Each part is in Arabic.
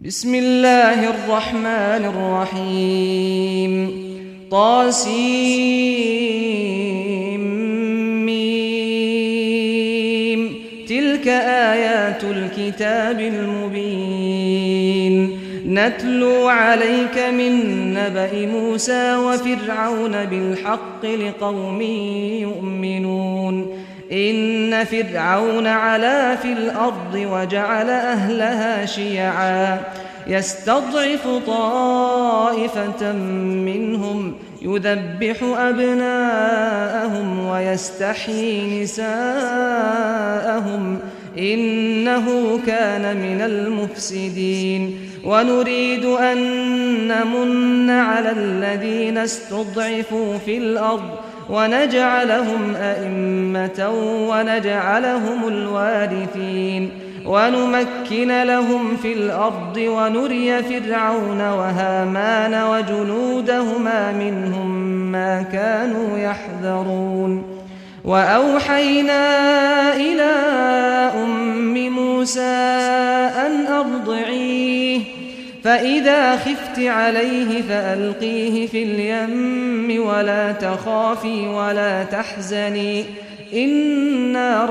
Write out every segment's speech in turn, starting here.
بسم الله الرحمن الرحيم طاسيم تلك آيات الكتاب المبين نتلو عليك من نبأ موسى وفرعون بالحق لقوم يؤمنون إن فرعون علا في الأرض وجعل أهلها شيعا يستضعف طائفة منهم يذبح أبناءهم ويستحيي نساءهم إنه كان من المفسدين ونريد أن نمن على الذين استضعفوا في الأرض ونجعلهم أئمة ونجعلهم الوارثين ونمكن لهم في الأرض ونري فرعون وهامان وجنودهما منهم ما كانوا يحذرون وأوحينا إلى أم موسى أن أرضعيه فإذا خفت عليه فألقيه في اليم ولا تخافي ولا تحزني إنا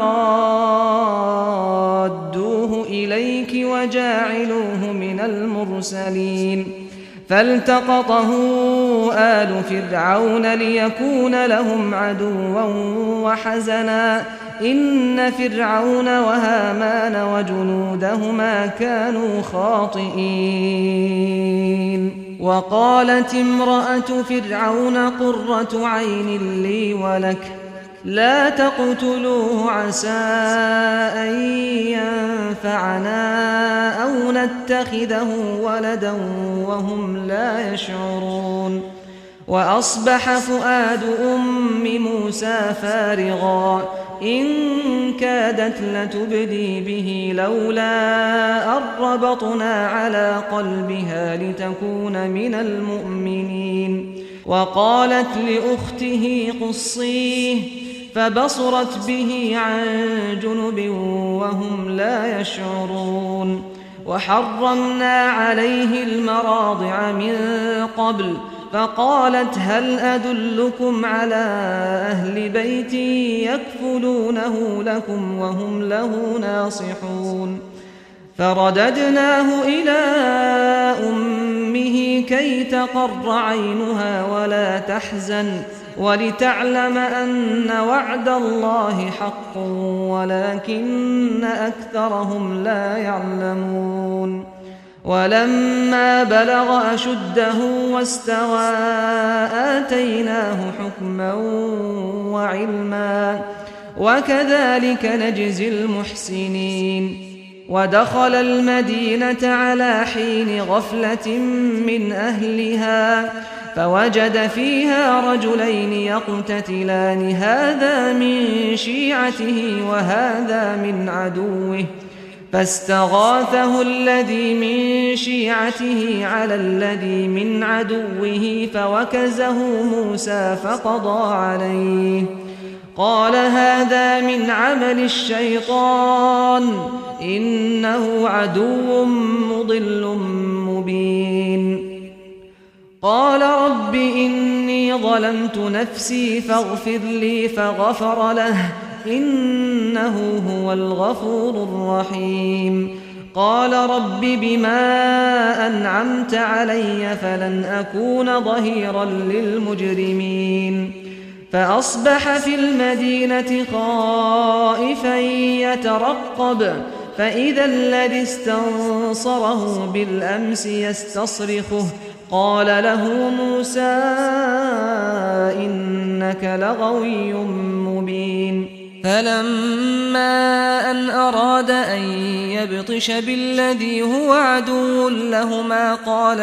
رادوه إليك وجاعلوه من المرسلين فالتقطه آل فرعون ليكون لهم عدوا وحزنا إن فرعون وهامان وجنودهما كانوا خاطئين وقالت امرأة فرعون قرة عين لي ولك لا تقتلوه عسى أن ينفعنا أو نتخذه ولدا وهم لا يشعرون وأصبح فؤاد أم موسى فارغا إن كادت لتبدي به لولا أن ربطنا على قلبها لتكون من المؤمنين وقالت لأخته قصيه فبصرت به عن جنب وهم لا يشعرون وحرمنا عليه المراضع من قبل فقالت هل أدلكم على أهل بيت يكفلونه لكم وهم له ناصحون فرددناه إلى أمه كي تقر عينها ولا تحزن ولتعلم أن وعد الله حق ولكن أكثرهم لا يعلمون ولما بلغ أشده واستوى آتيناه حكما وعلما وكذلك نجزي المحسنين ودخل المدينة على حين غفلة من أهلها فوجد فيها رجلين يقتتلان هذا من شيعته وهذا من عدوه فاستغاثه الذي من شيعته على الذي من عدوه فوكزه موسى فقضى عليه قال هذا من عمل الشيطان إنه عدو مضل مبين قال رب إني ظلمت نفسي فاغفر لي فغفر له إنه هو الغفور الرحيم قال رب بما أنعمت علي فلن أكون ظهيرا للمجرمين فأصبح في المدينة خائفا يترقب فإذا الذي استنصره بالأمس يستصرخه قال له موسى إنك لغوي مبين فلما أن أراد أن يبطش بالذي هو عدو لهما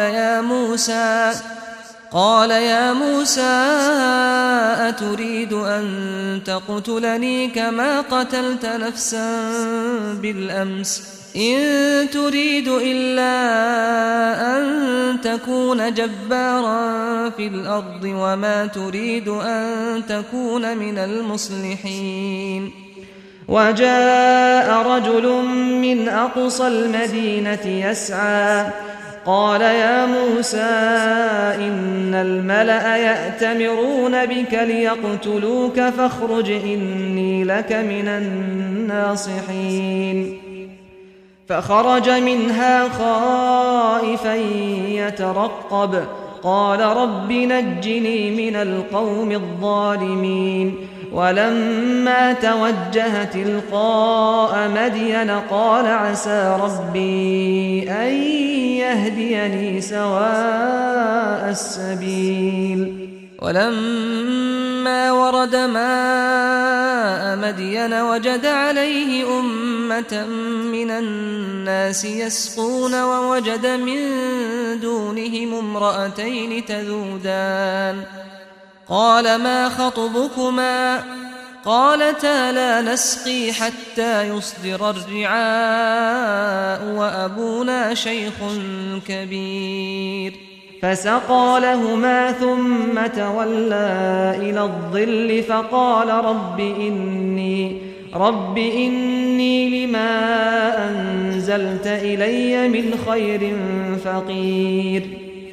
قال يا موسى أتريد أن تقتلني كما قتلت نفسا بالأمس إن تريد إلا أن تكون جبارا في الأرض وما تريد أن تكون من المصلحين وجاء رجل من أقصى المدينة يسعى قال يا موسى إن الملأ يأتمرون بك ليقتلوك فاخرج إني لك من الناصحين فخرج منها خائفا يترقب قال رب نجني من القوم الظالمين ولما توجه تلقاء مدين قال عسى ربي أن يهديني سواء السبيل ولما ورد ماء مدين وجد عليه أمة من الناس يسقون ووجد من دونهم امرأتين تذودان قال ما خطبكما قالتا لا نسقي حتى يصدر الرعاء وأبونا شيخ كبير فسقى لهما ثم تولى إلى الظل فقال رب إني لما أنزلت إلي من خير فقير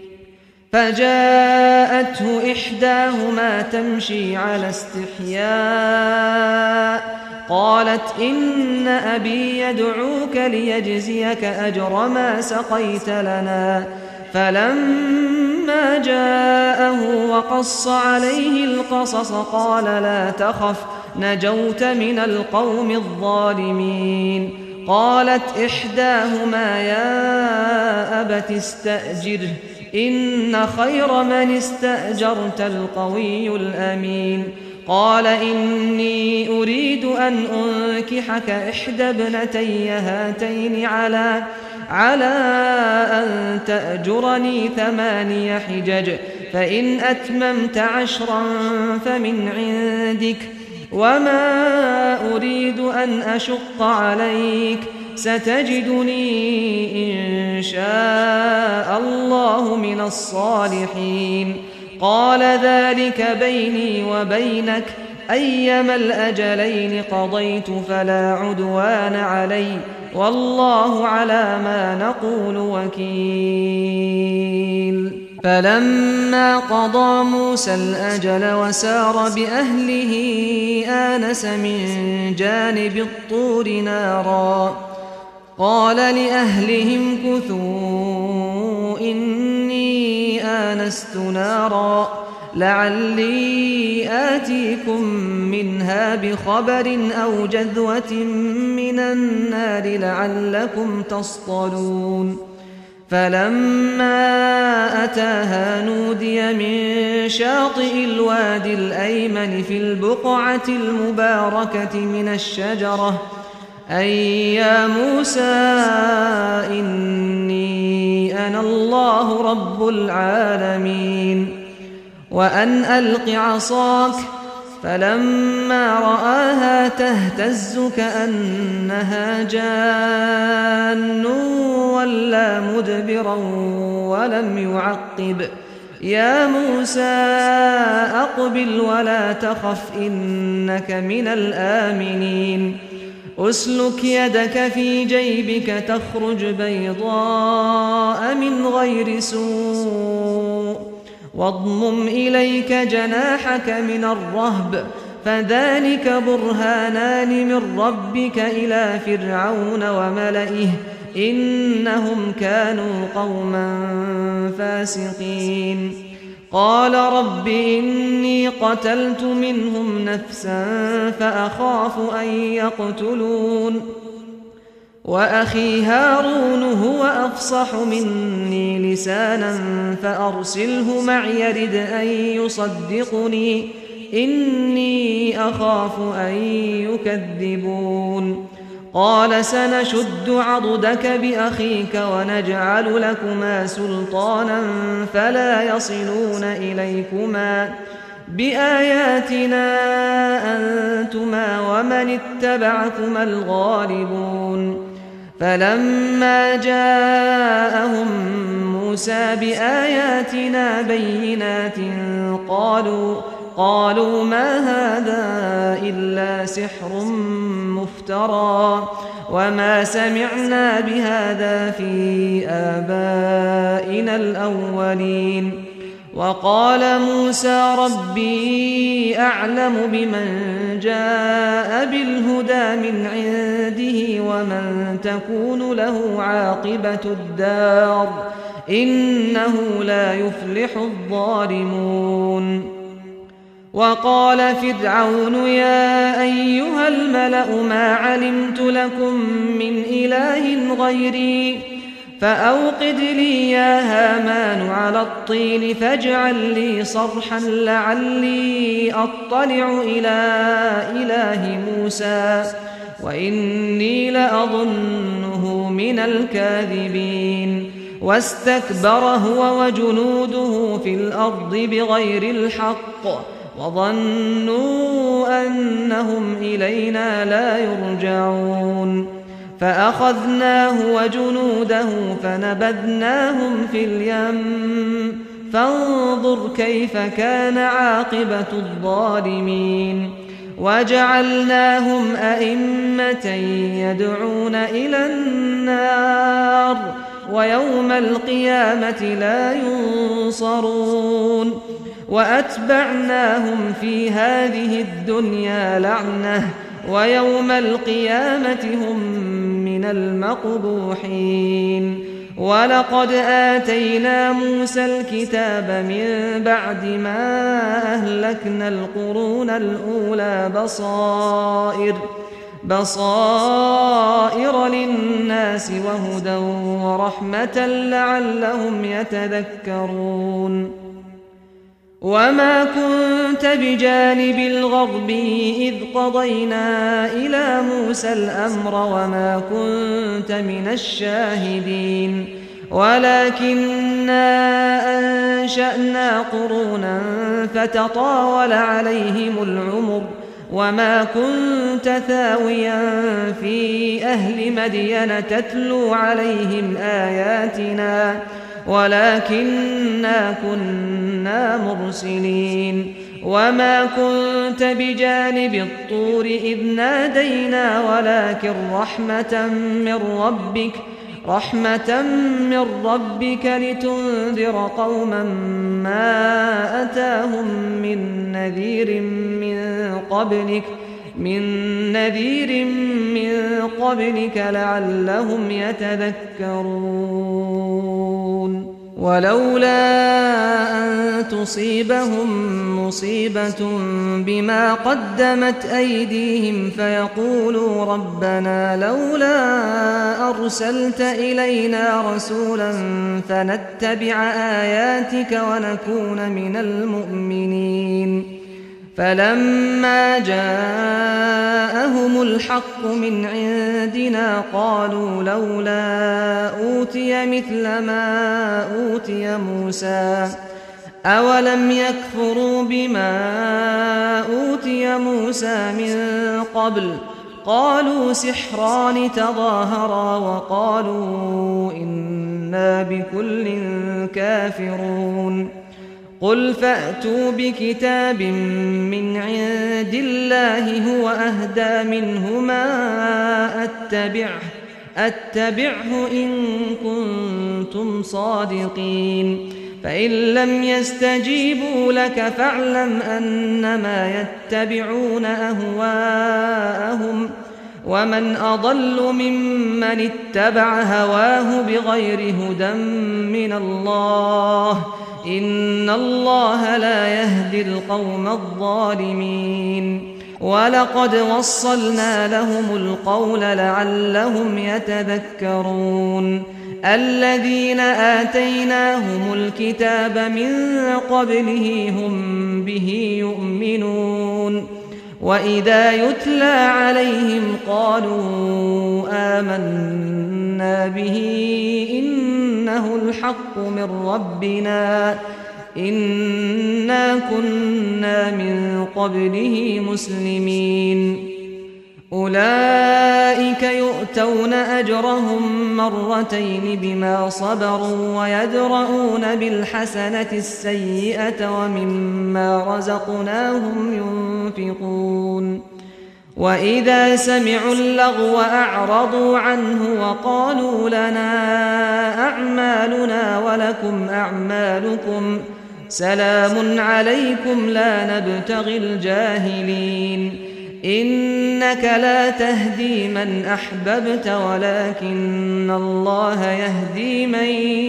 فجاءته إحداهما تمشي على استحياء قالت إن أبي يدعوك ليجزيك أجر ما سقيت لنا فلما جاءه وقص عليه القصص قال لا تخف نجوت من القوم الظالمين قالت إحداهما يا أبت استأجره إن خير من استأجرت القوي الأمين قال إني أريد أن أنكحك إحدى ابنتي هاتين على أن تأجرني 8 حجج فإن أتممت 10 فمن عندك وما أريد أن أشق عليك ستجدني إن شاء الله من الصالحين قال ذلك بيني وبينك أيما الأجلين قضيت فلا عدوان علي والله على ما نقول وكيل فلما قضى موسى الأجل وسار بأهله آنس من جانب الطور نارا قال لأهلهم كثوا إني آنست نارا لعلي آتيكم منها بخبر أو جذوة من النار لعلكم تصطلون فلما أتاها نودي من شاطئ الوادي الأيمن في البقعة المباركة من الشجرة أي يا موسى إني أنا الله رب العالمين وأن ألق عصاك فلما رآها تهتز كأنها جان ولا مدبرا ولم يعقب يا موسى أقبل ولا تخف إنك من الآمنين أسلك يدك في جيبك تخرج بيضاء من غير سوء واضمم إليك جناحك من الرهب فذلك برهانان من ربك إلى فرعون وملئه إنهم كانوا قوما فاسقين قال رب إني قتلت منهم نفسا فأخاف أن يقتلون وأخي هارون هو أفصح مني لسانا فأرسله معي يرد أن يصدقني إني أخاف أن يكذبون قال سنشد عضدك بأخيك ونجعل لكما سلطانا فلا يصلون إليكما بآياتنا أنتما ومن اتبعكما الغالبون فلما جاءهم موسى بآياتنا بينات قالوا ما هذا إلا سحر مفترى وما سمعنا بهذا في آبائنا الأولين. وقال موسى ربي أعلم بمن جاء بالهدى من عنده ومن تكون له عاقبة الدار إنه لا يفلح الظالمون. وقال فرعون يا أيها الملأ ما علمت لكم من إله غيري فأوقد لي يا هامان على الطين فاجعل لي صرحا لعلي أطلع إلى إله موسى وإني لأظنه من الكاذبين. واستكبر هو وجنوده في الأرض بغير الحق وظنوا أنهم إلينا لا يرجعون. فأخذناه وجنوده فنبذناهم في اليم فانظر كيف كان عاقبة الظالمين. وجعلناهم أئمة يدعون إلى النار ويوم القيامة لا ينصرون. وأتبعناهم في هذه الدنيا لعنة ويوم القيامة هم من المقبوحين. ولقد آتينا موسى الكتاب من بعد ما أهلكنا القرون الأولى بصائر للناس وهدى ورحمة لعلهم يتذكرون. وما كنت بجانب الغرب إذ قضينا إلى موسى الأمر وما كنت من الشاهدين ولكننا أنشأنا قرونا فتطاول عليهم العمر وما كنت ثاويا في أهل مدين تتلو عليهم آياتنا ولكننا كنا مرسلين. وما كنت بجانب الطور إذ نادينا ولكن رحمة من ربك لتنذر قوما ما أتاهم من نذير من قبلك لعلهم يتذكرون. ولولا أن تصيبهم مصيبة بما قدمت أيديهم فيقولوا ربنا لولا أرسلت إلينا رسولا فنتبع آياتك ونكون من المؤمنين. فلما جاءهم الحق من عندنا قالوا لولا أوتي مثل ما أوتي موسى أولم يكفروا بما أوتي موسى من قبل قالوا سحران تظاهرا وقالوا إنا بكل كافرون. قل فأتوا بكتاب من عند الله هو أهدى منهما أتبعه إن كنتم صادقين. فإن لم يستجيبوا لك فاعلم أنما يتبعون أهواءهم ومن أضل ممن اتبع هواه بغير هدى من الله إن الله لا يهدي القوم الظالمين. ولقد وصلنا لهم القول لعلهم يتذكرون. الذين آتيناهم الكتاب من قبله هم به يؤمنون وإذا يتلى عليهم قالوا آمنا به إنه الحق من ربنا إنا كنا من قبله مسلمين. أولئك يؤتون أجرهم مرتين بما صبروا ويدرؤون بالحسنة السيئة ومما رزقناهم ينفقون. وإذا سمعوا اللغو أعرضوا عنه وقالوا لنا أعمالنا ولكم أعمالكم سلام عليكم لا نبتغي الجاهلين إنك لا تهدي من أحببت ولكن الله يهدي من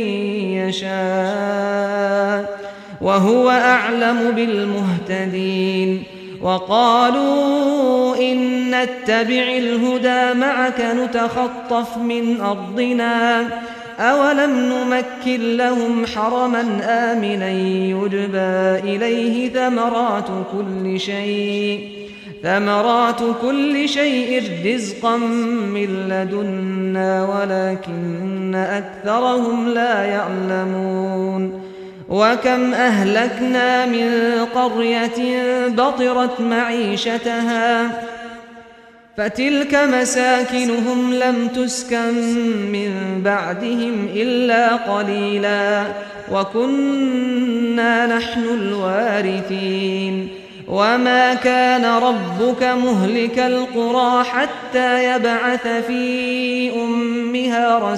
يشاء وهو أعلم بالمهتدين وقالوا إن نتبع الهدى معك نتخطف من أرضنا أولم نمكن لهم حرما آمنا يجبى إليه ثمرات كل شيء رزقا من لدنا ولكن أكثرهم لا يعلمون وكم أهلكنا من قرية بطرت معيشتها فتلك مساكنهم لم تسكن من بعدهم إلا قليلا وكنا نحن الوارثين وما كان ربك مهلك القرى حتى يبعث في أمها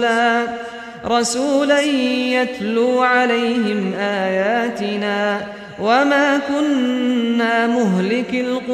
رسولا يتلو عليهم آياتنا وما كنا مهلك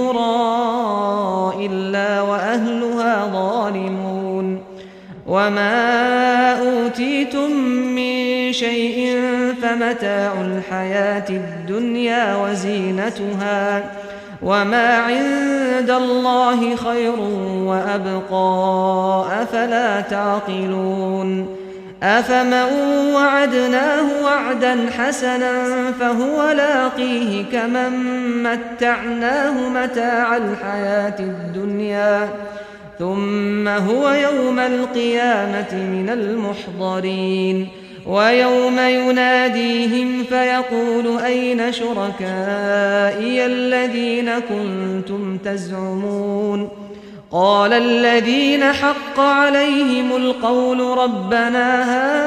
القرى إلا وأهلها ظالمون وما أوتيتم من شيء فمتاع الحياة الدنيا وزينتها وما عند الله خير وأبقى أفلا تعقلون أفمن وعدناه وعدا حسنا فهو لاقيه كمن متعناه متاع الحياة الدنيا ثم هو يوم القيامة من المحضرين ويوم يناديهم فيقول أين شركائي الذين كنتم تزعمون قال الذين حق عليهم القول ربنا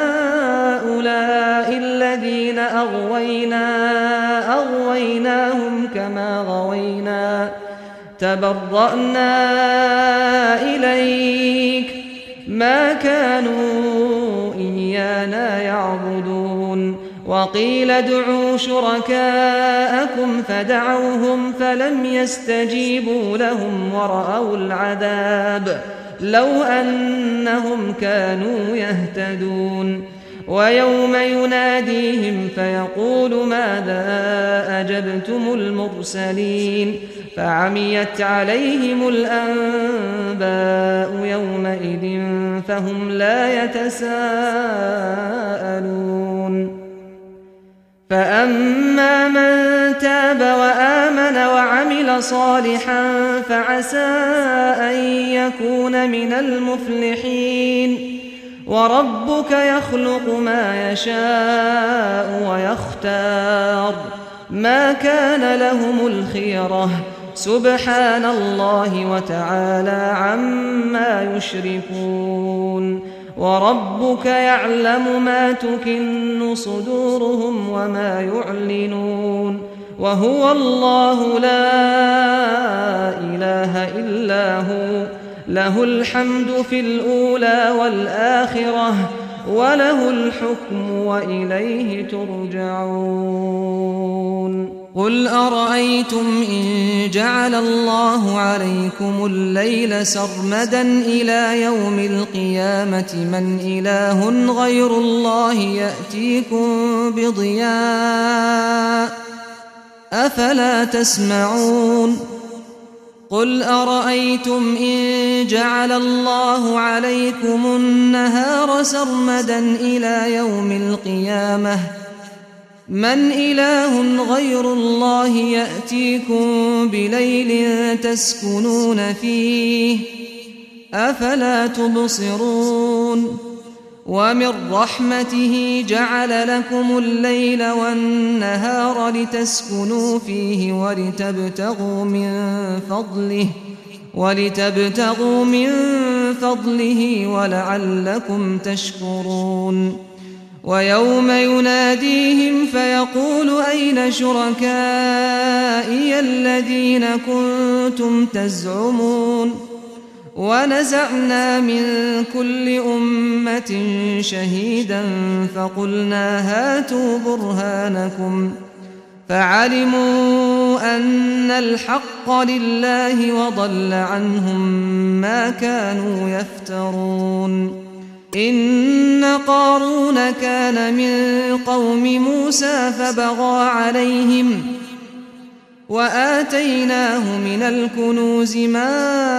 هؤلاء الذين أغويناهم كما غوينا تبرأنا إليك ما كانوا إيانا يعبدون وقيل ادعوا شركاءكم فدعوهم فلم يستجيبوا لهم ورأوا العذاب لو أنهم كانوا يهتدون ويوم يناديهم فيقول ماذا أجبتم المرسلين فعميت عليهم الأنباء يومئذ فهم لا يتساءلون فأما من تاب وآمن وعمل صالحا فعسى أن يكون من المفلحين وربك يخلق ما يشاء ويختار ما كان لهم الخيرة سبحان الله وتعالى عما يشركون وربك يعلم ما تكن صدورهم وما يعلنون وهو الله لا إله إلا هو له الحمد في الأولى والآخرة وله الحكم وإليه ترجعون قل أرأيتم إن جعل الله عليكم الليل سرمدا إلى يوم القيامة من إله غير الله يأتيكم بضياء أفلا تسمعون قل أرأيتم إن جعل الله عليكم النهار سرمدا إلى يوم القيامة من إله غير الله يأتيكم بليل تسكنون فيه أفلا تبصرون ومن رحمته جعل لكم الليل والنهار لتسكنوا فيه ولتبتغوا من فضله ولعلكم تشكرون ويوم يناديهم فيقول أين شركائي الذين كنتم تزعمون ونزعنا من كل أمة شهيدا فقلنا هاتوا برهانكم فعلموا أن الحق لله وضل عنهم ما كانوا يفترون إن قارون كان من قوم موسى فبغى عليهم وآتيناه من الكنوز ما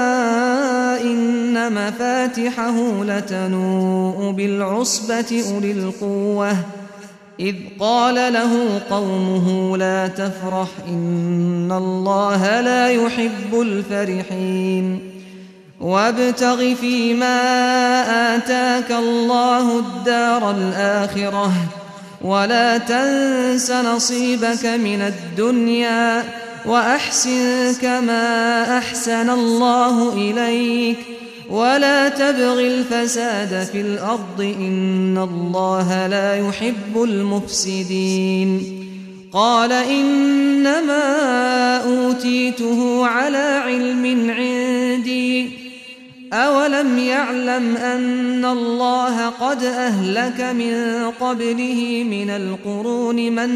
إن مفاتحه لتنوء بالعصبة أولي القوة إذ قال له قومه لا تفرح إن الله لا يحب الفرحين وابتغ فيما آتاك الله الدار الآخرة ولا تنس نصيبك من الدنيا وأحسن كما أحسن الله إليك ولا تبغ الفساد في الأرض إن الله لا يحب المفسدين قال إنما أوتيته على علم عندي أولم يعلم أن الله قد أهلك من قبله من القرون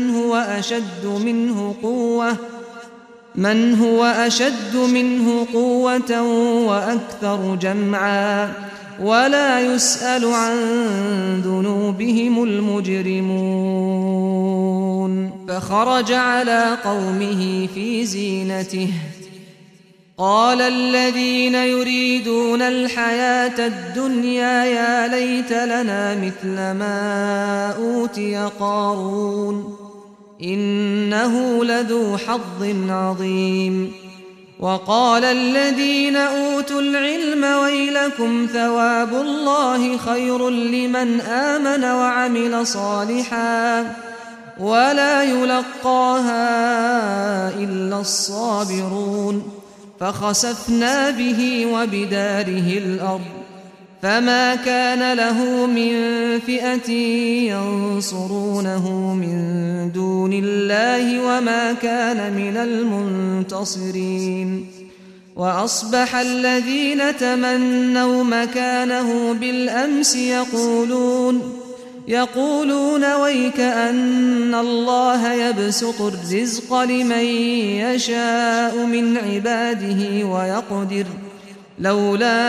من هو أشد منه قوة وأكثر جمعا ولا يسأل عن ذنوبهم المجرمون فخرج على قومه في زينته قال الذين يريدون الحياة الدنيا يا ليت لنا مثل ما أوتي قارون إنه لذو حظ عظيم وقال الذين أوتوا العلم ويلكم ثواب الله خير لمن آمن وعمل صالحا ولا يلقاها إلا الصابرون فخسفنا به وبداره الأرض فما كان له من فئة ينصرونه من دون الله وما كان من المنتصرين وأصبح الذين تمنوا مكانه بالأمس يقولون ويك أن الله يبسط الرزق لمن يشاء من عباده ويقدر لولا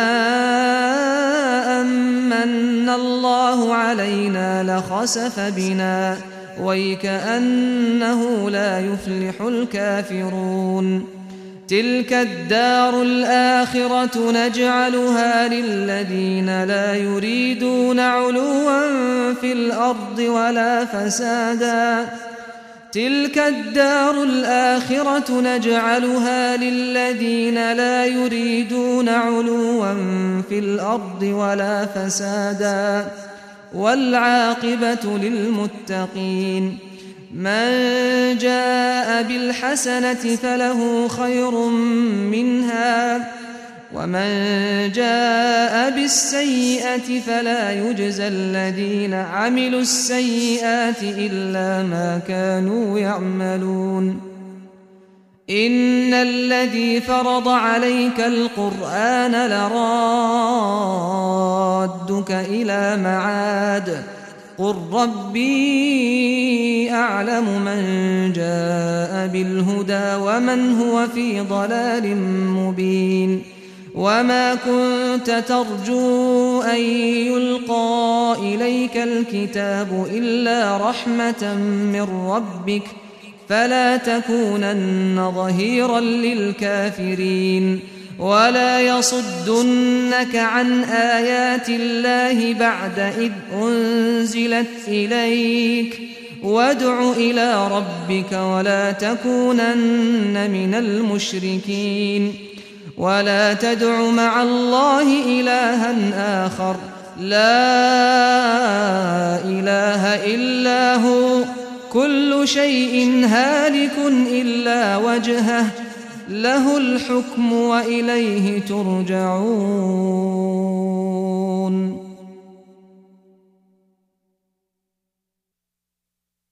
أمن الله علينا لخسف بنا ويك أنه لا يفلح الكافرون تلك الدار الآخرة نجعلها للذين لا يريدون علوا في الأرض ولا فسادا تلك الدار الآخرة نجعلها للذين لا يريدون علوا في الأرض ولا فسادا والعاقبة للمتقين من جاء بالحسنة فله خير منها ومن جاء بالسيئة فلا يجزى الذين عملوا السيئات إلا ما كانوا يعملون إن الذي فرض عليك القرآن لرادك إلى معاد قل ربي أعلم من جاء بالهدى ومن هو في ضلال مبين وما كنت ترجو أن يلقى إليك الكتاب إلا رحمة من ربك فلا تكونن ظهيرا للكافرين ولا يصدنك عن آيات الله بعد إذ أنزلت إليك وادع إلى ربك ولا تكونن من المشركين ولا تدع مع الله إلها آخر لا إله إلا هو كل شيء هالك إلا وجهه له الحكم وإليه ترجعون